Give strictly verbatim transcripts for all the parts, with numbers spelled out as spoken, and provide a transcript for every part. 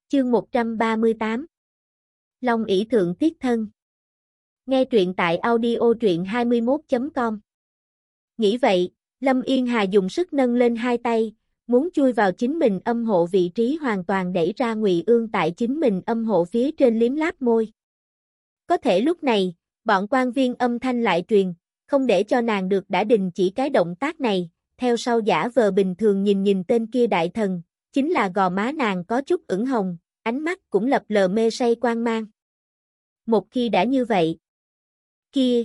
Chương một trăm ba mươi tám Long ỷ thượng tiết thân. Nghe truyện tại audio truyện hai mươi mốt chấm com. Nghĩ vậy, Lâm Yên Hà dùng sức nâng lên hai tay, muốn chui vào chính mình âm hộ vị trí hoàn toàn đẩy ra Ngụy Ương tại chính mình âm hộ phía trên liếm láp môi. Có thể lúc này, bọn quan viên âm thanh lại truyền, không để cho nàng được đã đình chỉ cái động tác này, theo sau giả vờ bình thường nhìn nhìn tên kia đại thần, chính là gò má nàng có chút ửng hồng, ánh mắt cũng lập lờ mê say quang mang. Một khi đã như vậy, kia,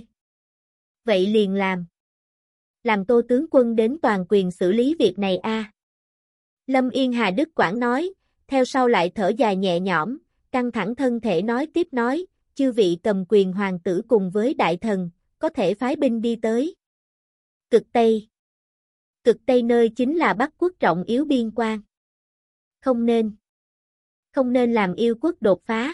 vậy liền làm. Làm Tô tướng quân đến toàn quyền xử lý việc này a. À. Lâm Yên Hà Đức Quảng nói, theo sau lại thở dài nhẹ nhõm, căng thẳng thân thể nói tiếp nói, chư vị cầm quyền hoàng tử cùng với đại thần, có thể phái binh đi tới Cực Tây. Cực Tây nơi chính là Bắc quốc trọng yếu biên quan. Không nên. Không nên làm yêu quốc đột phá.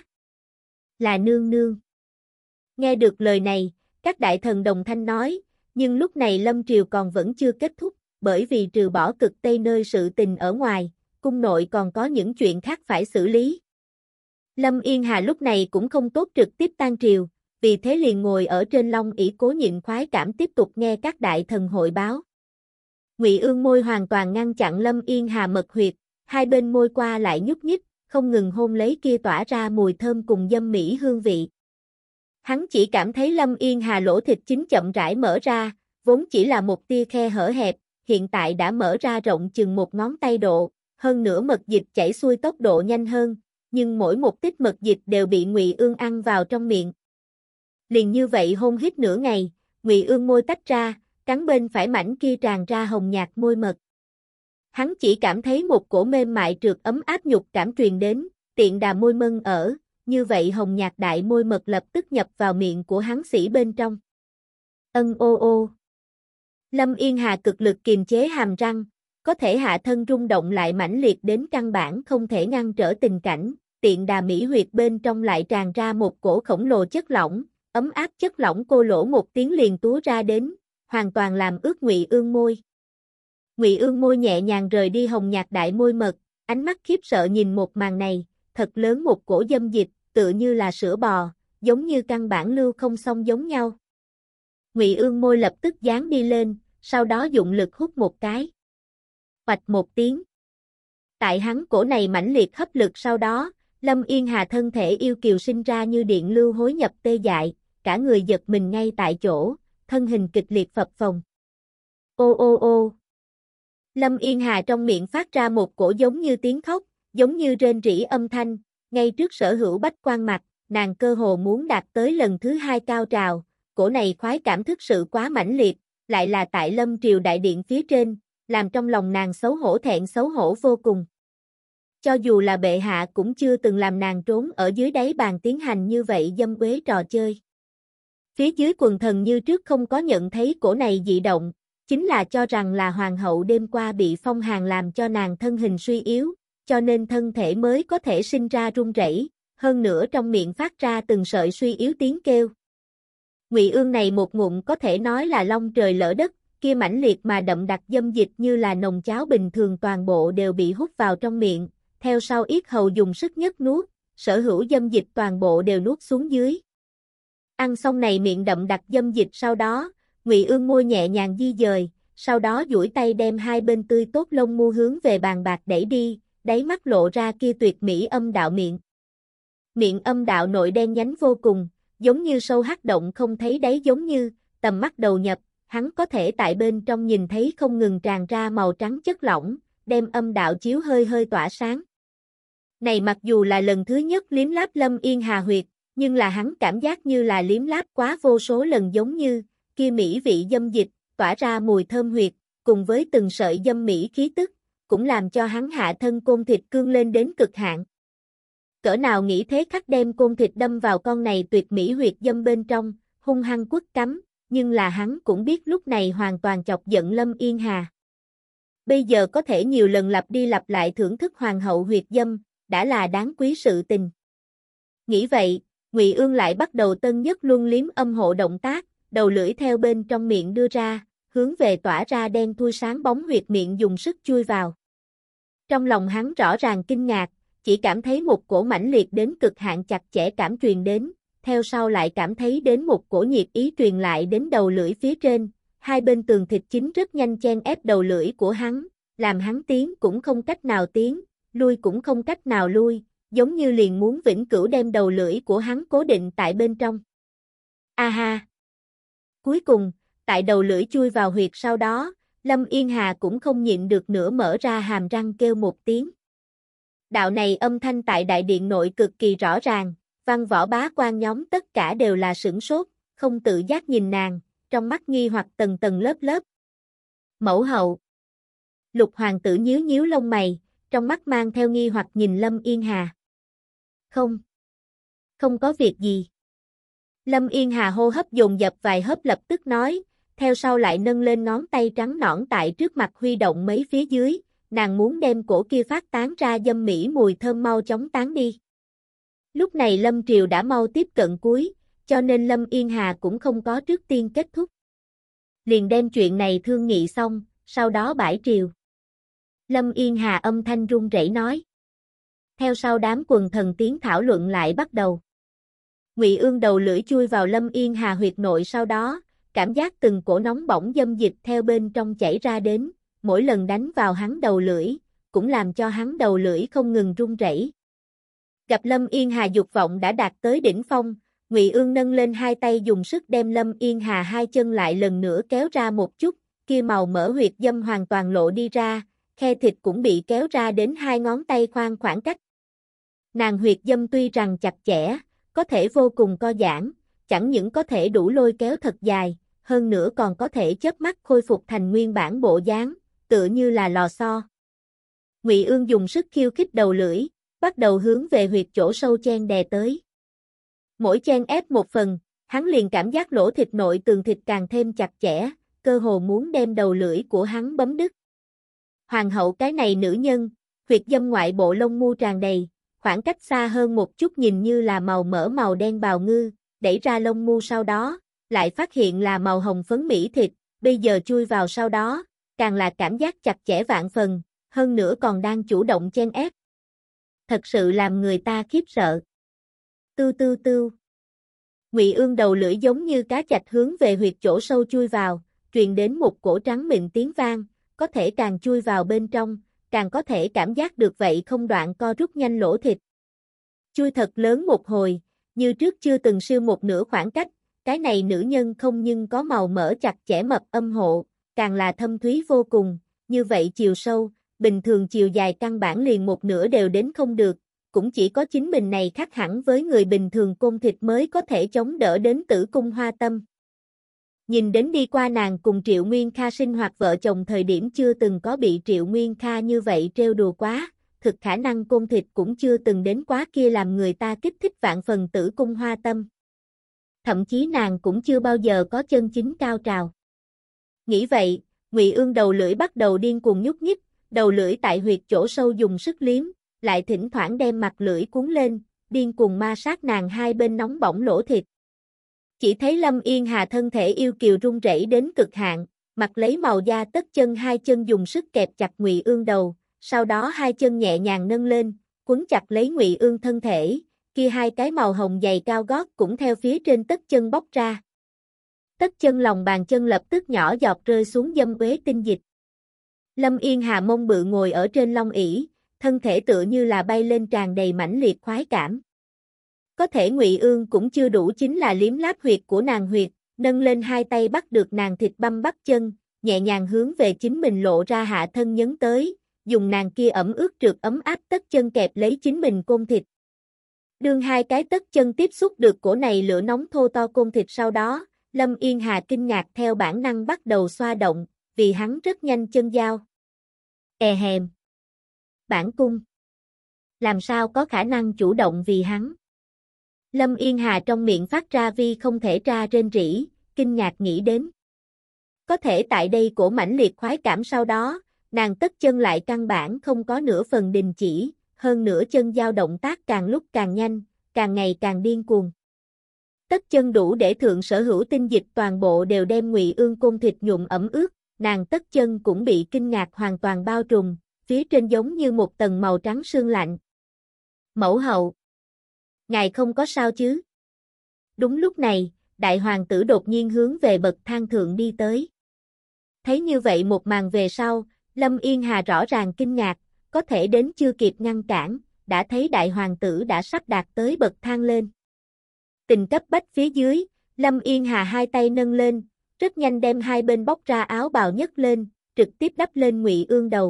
Là nương nương. Nghe được lời này, các đại thần đồng thanh nói, nhưng lúc này Lâm Triều còn vẫn chưa kết thúc, bởi vì trừ bỏ Cực Tây nơi sự tình ở ngoài, cung nội còn có những chuyện khác phải xử lý. Lâm Yên Hà lúc này cũng không tốt trực tiếp tan triều, vì thế liền ngồi ở trên long ỷ cố nhịn khoái cảm tiếp tục nghe các đại thần hội báo. Ngụy Ương môi hoàn toàn ngăn chặn Lâm Yên Hà mật huyệt, hai bên môi qua lại nhúc nhích, không ngừng hôn lấy kia tỏa ra mùi thơm cùng dâm mỹ hương vị. Hắn chỉ cảm thấy Lâm Yên Hà lỗ thịt chính chậm rãi mở ra, vốn chỉ là một tia khe hở hẹp, hiện tại đã mở ra rộng chừng một ngón tay độ, hơn nữa mật dịch chảy xuôi tốc độ nhanh hơn, nhưng mỗi một tích mật dịch đều bị Ngụy Ương ăn vào trong miệng. Liền như vậy hôn hít nửa ngày, Ngụy Ương môi tách ra, cắn bên phải mảnh kia tràn ra hồng nhạt môi mật. Hắn chỉ cảm thấy một cổ mềm mại trượt ấm áp nhục cảm truyền đến, tiện đà môi mân ở, như vậy hồng nhạt đại môi mật lập tức nhập vào miệng của hắn sĩ bên trong. Ân ô ô. Lâm Yên Hà cực lực kiềm chế hàm răng, có thể hạ thân rung động lại mãnh liệt đến căn bản không thể ngăn trở tình cảnh, tiện đà mỹ huyệt bên trong lại tràn ra một cổ khổng lồ chất lỏng, ấm áp chất lỏng cô lỗ một tiếng liền túa ra đến, hoàn toàn làm ướt Ngụy Ương môi. Ngụy Ương môi nhẹ nhàng rời đi hồng nhạt đại môi mật, ánh mắt khiếp sợ nhìn một màn này, thật lớn một cổ dâm dịch, tựa như là sữa bò, giống như căn bản lưu không xong giống nhau. Ngụy Ương môi lập tức dán đi lên, sau đó dụng lực hút một cái. Oạch một tiếng. Tại hắn cổ này mãnh liệt hấp lực sau đó, Lâm Yên Hà thân thể yêu kiều sinh ra như điện lưu hối nhập tê dại, cả người giật mình ngay tại chỗ, thân hình kịch liệt phập phồng. Ô ô ô. Lâm Yên Hà trong miệng phát ra một cổ giống như tiếng khóc, giống như rên rỉ âm thanh, ngay trước sở hữu bách quan mặt, nàng cơ hồ muốn đạt tới lần thứ hai cao trào, cổ này khoái cảm thức sự quá mãnh liệt, lại là tại Lâm Triều đại điện phía trên, làm trong lòng nàng xấu hổ thẹn xấu hổ vô cùng. Cho dù là bệ hạ cũng chưa từng làm nàng trốn ở dưới đáy bàn tiến hành như vậy dâm uế trò chơi. Phía dưới quần thần như trước không có nhận thấy cổ này dị động, chính là cho rằng là hoàng hậu đêm qua bị phong hàn làm cho nàng thân hình suy yếu, cho nên thân thể mới có thể sinh ra run rẩy, hơn nữa trong miệng phát ra từng sợi suy yếu tiếng kêu. Ngụy Ương này một ngụm có thể nói là long trời lỡ đất, kia mãnh liệt mà đậm đặc dâm dịch như là nồng cháo bình thường toàn bộ đều bị hút vào trong miệng, theo sau yết hầu dùng sức nhất nuốt, sở hữu dâm dịch toàn bộ đều nuốt xuống dưới. Ăn xong này miệng đậm đặc dâm dịch sau đó, Ngụy Ương môi nhẹ nhàng di dời, sau đó duỗi tay đem hai bên tươi tốt lông mu hướng về bàn bạc đẩy đi, đáy mắt lộ ra kia tuyệt mỹ âm đạo miệng. Miệng âm đạo nội đen nhánh vô cùng, giống như sâu hắc động không thấy đáy giống như, tầm mắt đầu nhập, hắn có thể tại bên trong nhìn thấy không ngừng tràn ra màu trắng chất lỏng, đem âm đạo chiếu hơi hơi tỏa sáng. Này mặc dù là lần thứ nhất liếm láp Lâm Yên Hà huyệt, nhưng là hắn cảm giác như là liếm láp quá vô số lần giống như, kia mỹ vị dâm dịch, tỏa ra mùi thơm huyệt, cùng với từng sợi dâm mỹ khí tức, cũng làm cho hắn hạ thân côn thịt cương lên đến cực hạn. Cỡ nào nghĩ thế khắc đem côn thịt đâm vào con này tuyệt mỹ huyệt dâm bên trong, hung hăng quất cắm, nhưng là hắn cũng biết lúc này hoàn toàn chọc giận Lâm Yên Hà. Bây giờ có thể nhiều lần lặp đi lặp lại thưởng thức hoàng hậu huyệt dâm, đã là đáng quý sự tình. Nghĩ vậy, Ngụy Ương lại bắt đầu tân nhất luân liếm âm hộ động tác, đầu lưỡi theo bên trong miệng đưa ra, hướng về tỏa ra đen thui sáng bóng huyệt miệng dùng sức chui vào. Trong lòng hắn rõ ràng kinh ngạc, chỉ cảm thấy một cổ mãnh liệt đến cực hạn chặt chẽ cảm truyền đến, theo sau lại cảm thấy đến một cổ nhiệt ý truyền lại đến đầu lưỡi phía trên, hai bên tường thịt chính rất nhanh chen ép đầu lưỡi của hắn, làm hắn tiến cũng không cách nào tiến, lui cũng không cách nào lui, giống như liền muốn vĩnh cửu đem đầu lưỡi của hắn cố định tại bên trong. A ha! Cuối cùng, tại đầu lưỡi chui vào huyệt sau đó, Lâm Yên Hà cũng không nhịn được nữa mở ra hàm răng kêu một tiếng. Đạo này âm thanh tại đại điện nội cực kỳ rõ ràng, văn võ bá quan nhóm tất cả đều là sửng sốt, không tự giác nhìn nàng, trong mắt nghi hoặc tầng tầng lớp lớp. Mẫu hậu. Lục hoàng tử nhíu nhíu lông mày, trong mắt mang theo nghi hoặc nhìn Lâm Yên Hà. Không. Không có việc gì. Lâm Yên Hà hô hấp dồn dập vài hớp lập tức nói, theo sau lại nâng lên ngón tay trắng nõn tại trước mặt huy động mấy phía dưới, nàng muốn đem cổ kia phát tán ra dâm mỹ mùi thơm mau chóng tán đi. Lúc này Lâm Triều đã mau tiếp cận cuối, cho nên Lâm Yên Hà cũng không có trước tiên kết thúc. Liền đem chuyện này thương nghị xong, sau đó bãi triều. Lâm Yên Hà âm thanh run rẩy nói. Theo sau đám quần thần tiến thảo luận lại bắt đầu. Ngụy Ương đầu lưỡi chui vào Lâm Yên Hà huyệt nội sau đó, cảm giác từng cổ nóng bỏng dâm dịch theo bên trong chảy ra đến, mỗi lần đánh vào hắn đầu lưỡi, cũng làm cho hắn đầu lưỡi không ngừng run rẩy. Gặp Lâm Yên Hà dục vọng đã đạt tới đỉnh phong, Ngụy Ương nâng lên hai tay dùng sức đem Lâm Yên Hà hai chân lại lần nữa kéo ra một chút, kia màu mỡ huyệt dâm hoàn toàn lộ đi ra, khe thịt cũng bị kéo ra đến hai ngón tay khoan khoảng cách. Nàng huyệt dâm tuy rằng chặt chẽ, có thể vô cùng co giãn, chẳng những có thể đủ lôi kéo thật dài, hơn nữa còn có thể chớp mắt khôi phục thành nguyên bản bộ dáng, tựa như là lò xo. Ngụy Ương dùng sức khiêu khích đầu lưỡi, bắt đầu hướng về huyệt chỗ sâu chen đè tới. Mỗi chen ép một phần, hắn liền cảm giác lỗ thịt nội tường thịt càng thêm chặt chẽ, cơ hồ muốn đem đầu lưỡi của hắn bấm đứt. Hoàng hậu cái này nữ nhân, huyệt dâm ngoại bộ lông mu tràn đầy, khoảng cách xa hơn một chút nhìn như là màu mỡ màu đen bào ngư, đẩy ra lông mu sau đó, lại phát hiện là màu hồng phấn mỹ thịt, bây giờ chui vào sau đó, càng là cảm giác chặt chẽ vạn phần, hơn nữa còn đang chủ động chen ép. Thật sự làm người ta khiếp sợ. Tư tư tư. Ngụy Ương đầu lưỡi giống như cá chạch hướng về huyệt chỗ sâu chui vào, truyền đến một cổ trắng mịn tiếng vang, có thể càng chui vào bên trong, càng có thể cảm giác được vậy không đoạn co rút nhanh lỗ thịt. Chui thật lớn một hồi, như trước chưa từng siêu một nửa khoảng cách, cái này nữ nhân không nhưng có màu mỡ chặt chẽ mập âm hộ, càng là thâm thúy vô cùng, như vậy chiều sâu, bình thường chiều dài căn bản liền một nửa đều đến không được, cũng chỉ có chính mình này khác hẳn với người bình thường côn thịt mới có thể chống đỡ đến tử cung hoa tâm. Nhìn đến đi qua nàng cùng Triệu Nguyên Kha sinh hoạt vợ chồng thời điểm chưa từng có bị Triệu Nguyên Kha như vậy trêu đùa quá, thực khả năng côn thịt cũng chưa từng đến quá kia làm người ta kích thích vạn phần tử cung hoa tâm. Thậm chí nàng cũng chưa bao giờ có chân chính cao trào. Nghĩ vậy, Ngụy Ương đầu lưỡi bắt đầu điên cuồng nhúc nhích, đầu lưỡi tại huyệt chỗ sâu dùng sức liếm, lại thỉnh thoảng đem mặt lưỡi cuốn lên, điên cuồng ma sát nàng hai bên nóng bỏng lỗ thịt. Chỉ thấy Lâm Yên Hà thân thể yêu kiều run rẩy đến cực hạn, mặc lấy màu da tất chân hai chân dùng sức kẹp chặt Ngụy Ương đầu, sau đó hai chân nhẹ nhàng nâng lên, quấn chặt lấy Ngụy Ương thân thể, kia hai cái màu hồng giày cao gót cũng theo phía trên tất chân bóc ra. Tất chân lòng bàn chân lập tức nhỏ giọt rơi xuống dâm uế tinh dịch. Lâm Yên Hà mông bự ngồi ở trên long ỷ, thân thể tựa như là bay lên tràn đầy mãnh liệt khoái cảm. Có thể Ngụy Ương cũng chưa đủ chính là liếm láp huyệt của nàng huyệt, nâng lên hai tay bắt được nàng thịt băm bắp chân, nhẹ nhàng hướng về chính mình lộ ra hạ thân nhấn tới, dùng nàng kia ẩm ướt trượt ấm áp tất chân kẹp lấy chính mình côn thịt. Đương hai cái tất chân tiếp xúc được cổ này lửa nóng thô to côn thịt sau đó, Lâm Yên Hà kinh ngạc theo bản năng bắt đầu xoa động, vì hắn rất nhanh chân dao. E hèm. Bản cung. Làm sao có khả năng chủ động vì hắn? Lâm Yên Hà trong miệng phát ra vi không thể ra rên rỉ, kinh ngạc nghĩ đến. Có thể tại đây cổ mãnh liệt khoái cảm sau đó, nàng tất chân lại căn bản không có nửa phần đình chỉ, hơn nữa chân dao động tác càng lúc càng nhanh, càng ngày càng điên cuồng. Tất chân đủ để thượng sở hữu tinh dịch toàn bộ đều đem Ngụy Ương côn thịt nhuộm ẩm ướt, nàng tất chân cũng bị kinh ngạc hoàn toàn bao trùm, phía trên giống như một tầng màu trắng sương lạnh. Mẫu hậu. Ngài không có sao chứ? Đúng lúc này, đại hoàng tử đột nhiên hướng về bậc thang thượng đi tới. Thấy như vậy một màn về sau, Lâm Yên Hà rõ ràng kinh ngạc, có thể đến chưa kịp ngăn cản, đã thấy đại hoàng tử đã sắp đạt tới bậc thang lên. Tình cấp bách phía dưới, Lâm Yên Hà hai tay nâng lên, rất nhanh đem hai bên bóc ra áo bào nhấc lên, trực tiếp đắp lên Ngụy Ương đầu.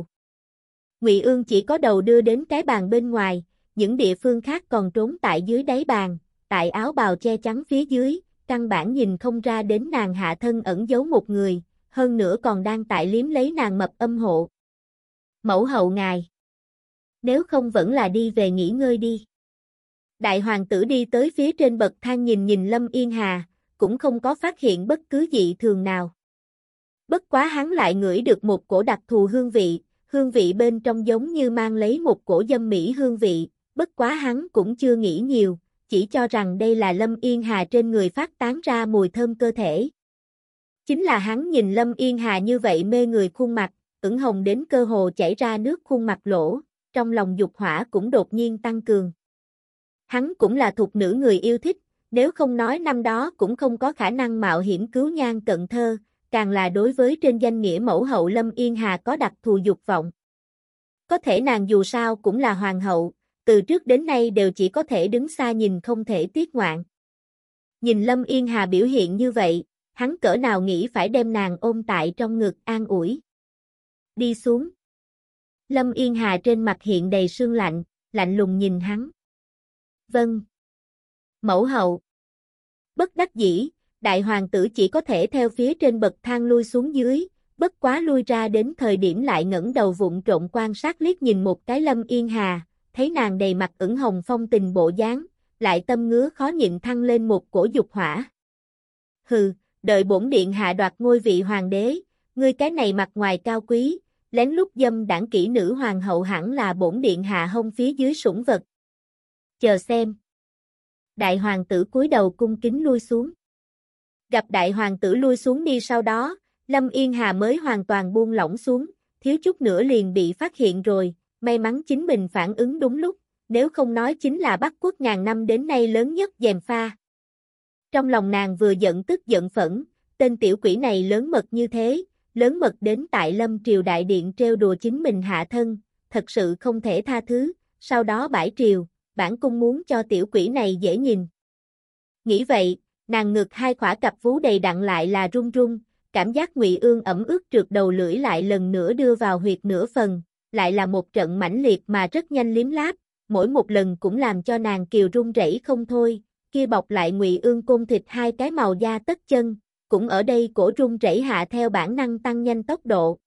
Ngụy Ương chỉ có đầu đưa đến cái bàn bên ngoài, những địa phương khác còn trốn tại dưới đáy bàn, tại áo bào che chắn phía dưới, căn bản nhìn không ra đến nàng hạ thân ẩn giấu một người, hơn nữa còn đang tại liếm lấy nàng mập âm hộ. Mẫu hậu ngài. Nếu không vẫn là đi về nghỉ ngơi đi. Đại hoàng tử đi tới phía trên bậc thang nhìn nhìn Lâm Yên Hà, cũng không có phát hiện bất cứ dị thường nào. Bất quá hắn lại ngửi được một cổ đặc thù hương vị, hương vị bên trong giống như mang lấy một cổ dâm mỹ hương vị, bất quá hắn cũng chưa nghĩ nhiều, chỉ cho rằng đây là Lâm Yên Hà trên người phát tán ra mùi thơm cơ thể. Chính là hắn nhìn Lâm Yên Hà như vậy mê người khuôn mặt, ửng hồng đến cơ hồ chảy ra nước khuôn mặt lỗ, trong lòng dục hỏa cũng đột nhiên tăng cường. Hắn cũng là thục nữ người yêu thích, nếu không nói năm đó cũng không có khả năng mạo hiểm cứu nhan cận thơ, càng là đối với trên danh nghĩa mẫu hậu Lâm Yên Hà có đặc thù dục vọng. Có thể nàng dù sao cũng là hoàng hậu, từ trước đến nay đều chỉ có thể đứng xa nhìn không thể tiếc ngoạn. Nhìn Lâm Yên Hà biểu hiện như vậy, hắn cỡ nào nghĩ phải đem nàng ôm tại trong ngực an ủi. Đi xuống. Lâm Yên Hà trên mặt hiện đầy sương lạnh, lạnh lùng nhìn hắn. Vâng. Mẫu hậu. Bất đắc dĩ, đại hoàng tử chỉ có thể theo phía trên bậc thang lui xuống dưới, bất quá lui ra đến thời điểm lại ngẩng đầu vụng trộm quan sát liếc nhìn một cái Lâm Yên Hà, thấy nàng đầy mặt ửng hồng phong tình bộ dáng, lại tâm ngứa khó nhịn thăng lên một cổ dục hỏa. Hừ, đợi bổn điện hạ đoạt ngôi vị hoàng đế, ngươi cái này mặt ngoài cao quý, lén lút dâm đảng kỹ nữ hoàng hậu hẳn là bổn điện hạ hông phía dưới sủng vật. Chờ xem. Đại hoàng tử cúi đầu cung kính lui xuống. Gặp đại hoàng tử lui xuống đi sau đó, Lâm Yên Hà mới hoàn toàn buông lỏng xuống, thiếu chút nữa liền bị phát hiện rồi, may mắn chính mình phản ứng đúng lúc, nếu không nói chính là Bắc Quốc ngàn năm đến nay lớn nhất gièm pha. Trong lòng nàng vừa giận tức giận phẫn, tên tiểu quỷ này lớn mật như thế, lớn mật đến tại Lâm Triều Đại Điện trêu đùa chính mình hạ thân, thật sự không thể tha thứ, sau đó bãi triều, bản cung muốn cho tiểu quỷ này dễ nhìn. Nghĩ vậy, nàng ngực hai khỏa cặp vú đầy đặn lại là run run, cảm giác Ngụy Ương ẩm ướt trượt đầu lưỡi lại lần nữa đưa vào huyệt nửa phần, lại là một trận mãnh liệt mà rất nhanh liếm láp, mỗi một lần cũng làm cho nàng kiều run rẩy không thôi, kia bọc lại Ngụy Ương côn thịt hai cái màu da tất chân, cũng ở đây cổ run rẩy hạ theo bản năng tăng nhanh tốc độ.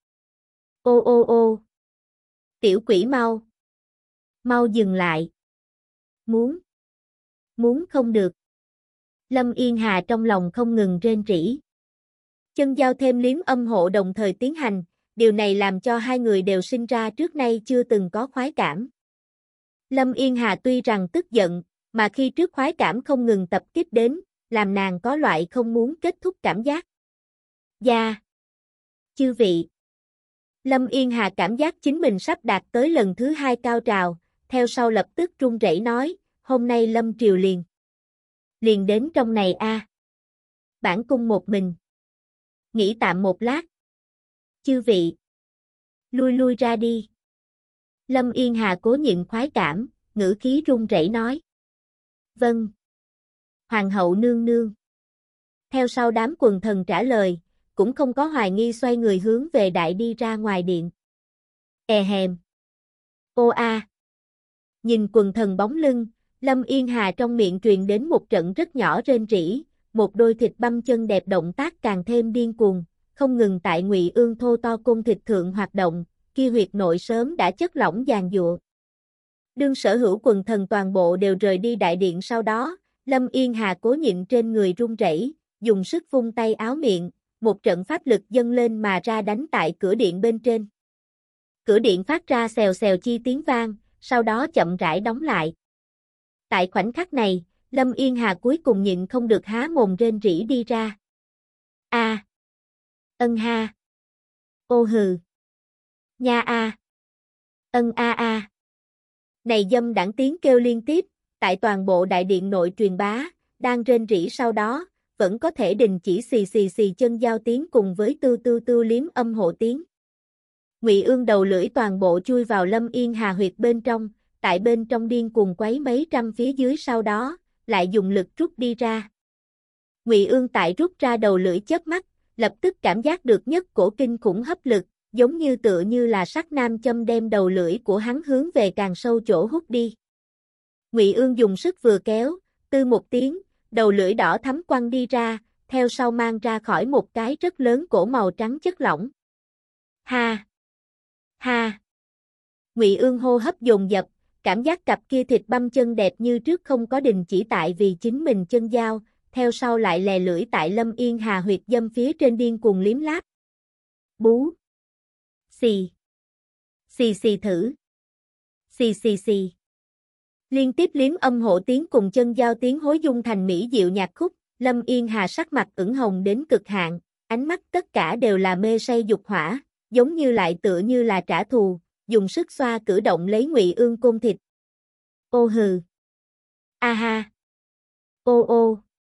Ô ô ô. Tiểu quỷ mau. Mau dừng lại. Muốn. Muốn không được. Lâm Yên Hà trong lòng không ngừng rên rỉ. Chân giao thêm liếm âm hộ đồng thời tiến hành, điều này làm cho hai người đều sinh ra trước nay chưa từng có khoái cảm. Lâm Yên Hà tuy rằng tức giận, mà khi trước khoái cảm không ngừng tập kích đến, làm nàng có loại không muốn kết thúc cảm giác. Gia. Chư vị. Lâm Yên Hà cảm giác chính mình sắp đạt tới lần thứ hai cao trào, theo sau lập tức run rẩy nói, hôm nay Lâm Triều liền. Liền đến trong này a. À. Bản cung một mình. Nghỉ tạm một lát. Chư vị. Lui lui ra đi. Lâm Yên Hà cố nhịn khoái cảm, ngữ khí run rẩy nói. Vâng. Hoàng hậu nương nương. Theo sau đám quần thần trả lời, cũng không có hoài nghi xoay người hướng về đại đi ra ngoài điện. E hèm. Ô a. Nhìn quần thần bóng lưng, Lâm Yên Hà trong miệng truyền đến một trận rất nhỏ rên rỉ, một đôi thịt băm chân đẹp động tác càng thêm điên cuồng, không ngừng tại Ngụy Ương thô to côn thịt thượng hoạt động, kia huyệt nội sớm đã chất lỏng giàn giụa. Đương sở hữu quần thần toàn bộ đều rời đi đại điện sau đó, Lâm Yên Hà cố nhịn trên người run rẩy, dùng sức vung tay áo miệng, một trận pháp lực dâng lên mà ra đánh tại cửa điện bên trên. Cửa điện phát ra xèo xèo chi tiếng vang, sau đó chậm rãi đóng lại. Tại khoảnh khắc này, Lâm Yên Hà cuối cùng nhịn không được há mồm rên rỉ đi ra. A. À. Ân ha. Ô hừ. Nha a. Ân a a. Này dâm đảng tiếng kêu liên tiếp, tại toàn bộ đại điện nội truyền bá, đang rên rỉ sau đó, vẫn có thể đình chỉ xì xì xì chân giao tiếng cùng với tư tư tư liếm âm hộ tiếng. Ngụy Ương đầu lưỡi toàn bộ chui vào Lâm Yên Hà huyệt bên trong, tại bên trong điên cuồng quấy mấy trăm phía dưới sau đó, lại dùng lực rút đi ra. Ngụy Ương tại rút ra đầu lưỡi chớp mắt, lập tức cảm giác được nhất cổ kinh khủng hấp lực, giống như tựa như là sắc nam châm đem đầu lưỡi của hắn hướng về càng sâu chỗ hút đi. Ngụy Ương dùng sức vừa kéo, tư một tiếng, đầu lưỡi đỏ thắm quăng đi ra, theo sau mang ra khỏi một cái rất lớn cổ màu trắng chất lỏng. Ha! Ha! Ngụy Ương hô hấp dồn dập, cảm giác cặp kia thịt băm chân đẹp như trước không có đình chỉ tại vì chính mình chân dao, theo sau lại lè lưỡi tại Lâm Yên Hà huyệt dâm phía trên điên cuồng liếm láp. Bú! Xì! Xì xì thử! Xì xì xì! Liên tiếp liếm âm hộ tiếng cùng chân giao tiếng hối dung thành mỹ diệu nhạc khúc, Lâm Yên Hà sắc mặt ửng hồng đến cực hạn, ánh mắt tất cả đều là mê say dục hỏa, giống như lại tựa như là trả thù, dùng sức xoa cử động lấy Ngụy Ương côn thịt. Ô hừ. A ha. Ô ô.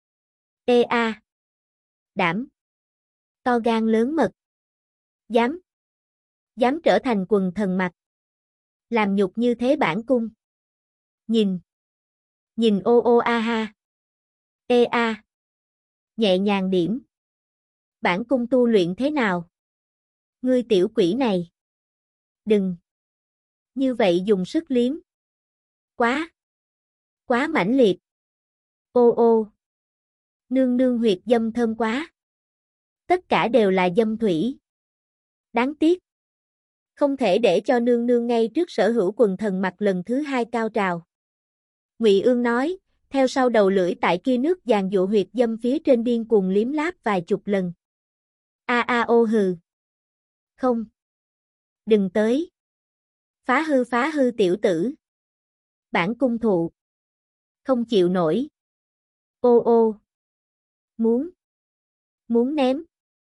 Ê a. Đảm. To gan lớn mật. Dám. Dám trở thành quần thần mặt. Làm nhục như thế bản cung. Nhìn. Nhìn ô ô a ha. Ê a. Nhẹ nhàng điểm. Bản cung tu luyện thế nào? Ngươi tiểu quỷ này. Đừng. Như vậy dùng sức liếm. Quá. Quá mãnh liệt. Ô ô. Nương nương huyệt dâm thơm quá. Tất cả đều là dâm thủy. Đáng tiếc. Không thể để cho nương nương ngay trước sở hữu quần thần mặt lần thứ hai cao trào. Ngụy Ương nói, theo sau đầu lưỡi tại kia nước giàn dụ huyệt dâm phía trên điên cuồng liếm láp vài chục lần. A a ô hừ. Không. Đừng tới. Phá hư phá hư tiểu tử. Bản cung thụ. Không chịu nổi. Ô ô. Muốn. Muốn ném.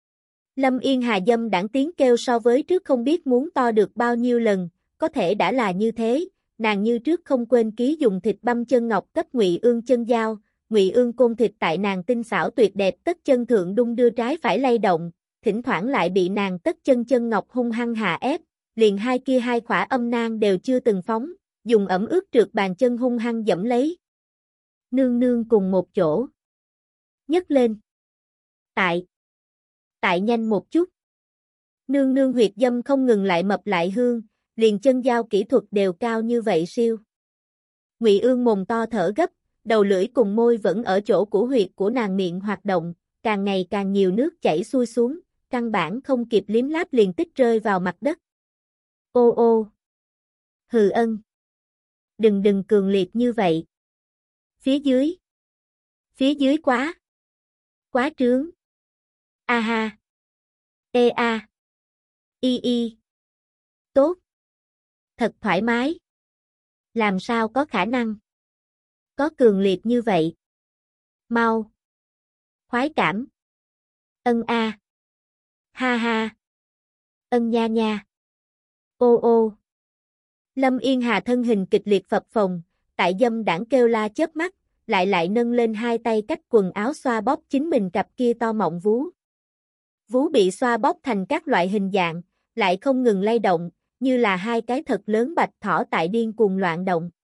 Lâm Yên Hà dâm đảng tiếng kêu so với trước không biết muốn to được bao nhiêu lần, có thể đã là như thế, nàng như trước không quên ký dùng thịt băm chân ngọc cấp Ngụy Ương chân dao, Ngụy Ương côn thịt tại nàng tinh xảo tuyệt đẹp tất chân thượng đung đưa trái phải lay động, thỉnh thoảng lại bị nàng tất chân chân ngọc hung hăng hạ ép, liền hai kia hai khỏa âm nang đều chưa từng phóng, dùng ẩm ướt trượt bàn chân hung hăng dẫm lấy. Nương nương cùng một chỗ. Nhấc lên. Tại. Tại nhanh một chút. Nương nương huyệt dâm không ngừng lại mập lại hương, liền chân dao kỹ thuật đều cao như vậy siêu. Ngụy Ương mồm to thở gấp, đầu lưỡi cùng môi vẫn ở chỗ của huyệt của nàng miệng hoạt động, càng ngày càng nhiều nước chảy xuôi xuống, căn bản không kịp liếm láp liền tích rơi vào mặt đất. Ô ô. Hừ ân. Đừng đừng cường liệt như vậy. Phía dưới. Phía dưới quá. Quá trướng. A ha. Ê a. Y y. Tốt. Thật thoải mái. Làm sao có khả năng. Có cường liệt như vậy. Mau. Khoái cảm. Ân a. Ha ha. Ân nha nha. Ô ô. Lâm Yên Hà thân hình kịch liệt phập phồng, tại dâm đảng kêu la chớp mắt, lại lại nâng lên hai tay cách quần áo xoa bóp chính mình cặp kia to mọng vú. Vú bị xoa bóp thành các loại hình dạng, lại không ngừng lay động, như là hai cái thật lớn bạch thỏ tại điên cuồng loạn động.